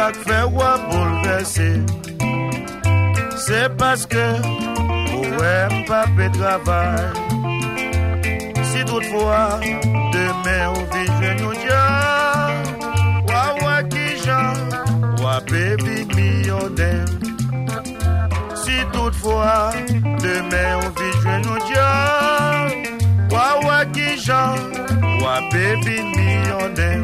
ça que fait ou bouleverser. C'est parce que ouais, pas de travail. Si toutefois demain on vit je nous dis wa qui j'en wa baby millionnaire. Si toutefois demain on vit je nous dis wa qui j'en wa baby millionnaire.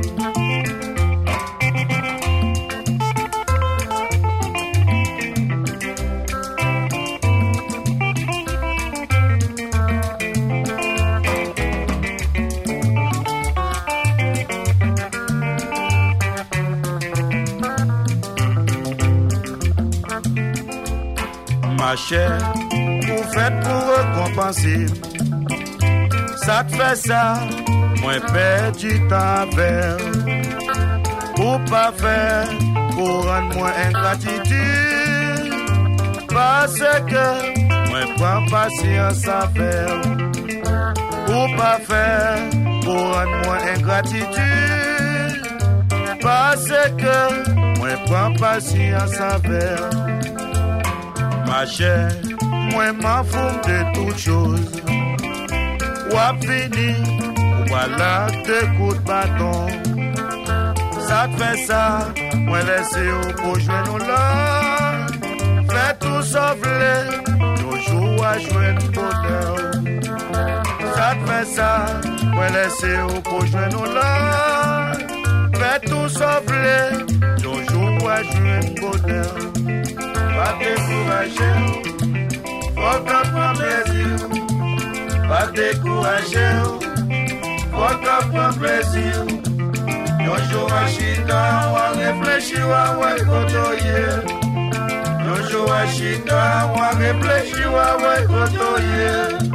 Ma chère, vous faites pour récompenser. Ça te fait ça, moi perds du temps vers. Pour pas faire, pour rendre moins ingratitude. Parce que moi prends patience à faire. Pour pas faire, pour rendre moins ingratitude. Parce que moi prends patience à faire. Ma chère, moi m'en fous de toutes choses. Ou à fini, voilà deux coups de bâton. Ça te fait ça, moi laissez au pour jouer nous là. Fais tout sauver, toujours à jouer le bonheur. Ça te fait ça, moi laissez au pour jouer nous là. Fais tout sauver, toujours à jouer le bonheur. Pas décourager, faut qu'on prenne plaisir. Pas décourager, faut qu'on prenne plaisir. Yon jour à chita, on va réfléchir à ouais kotoye. Yon jour à chita, on va réfléchir à ouais kotoye.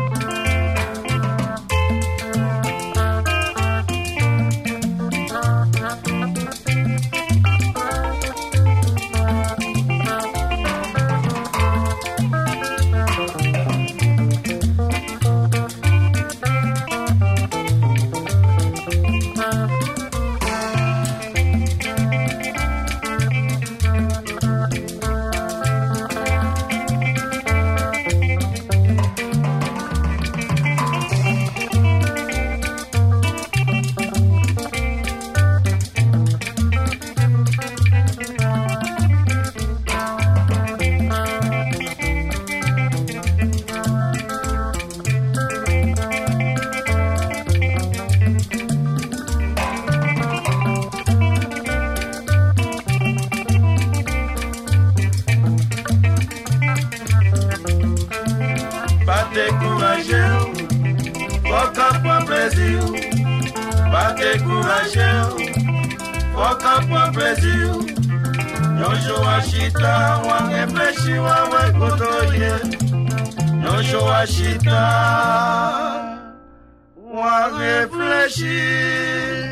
Pas décourager, faut qu'on prenne plaisir. Yon jour à chita, on va réfléchir à ouais kotoye. Yon jour à chita, on va réfléchir.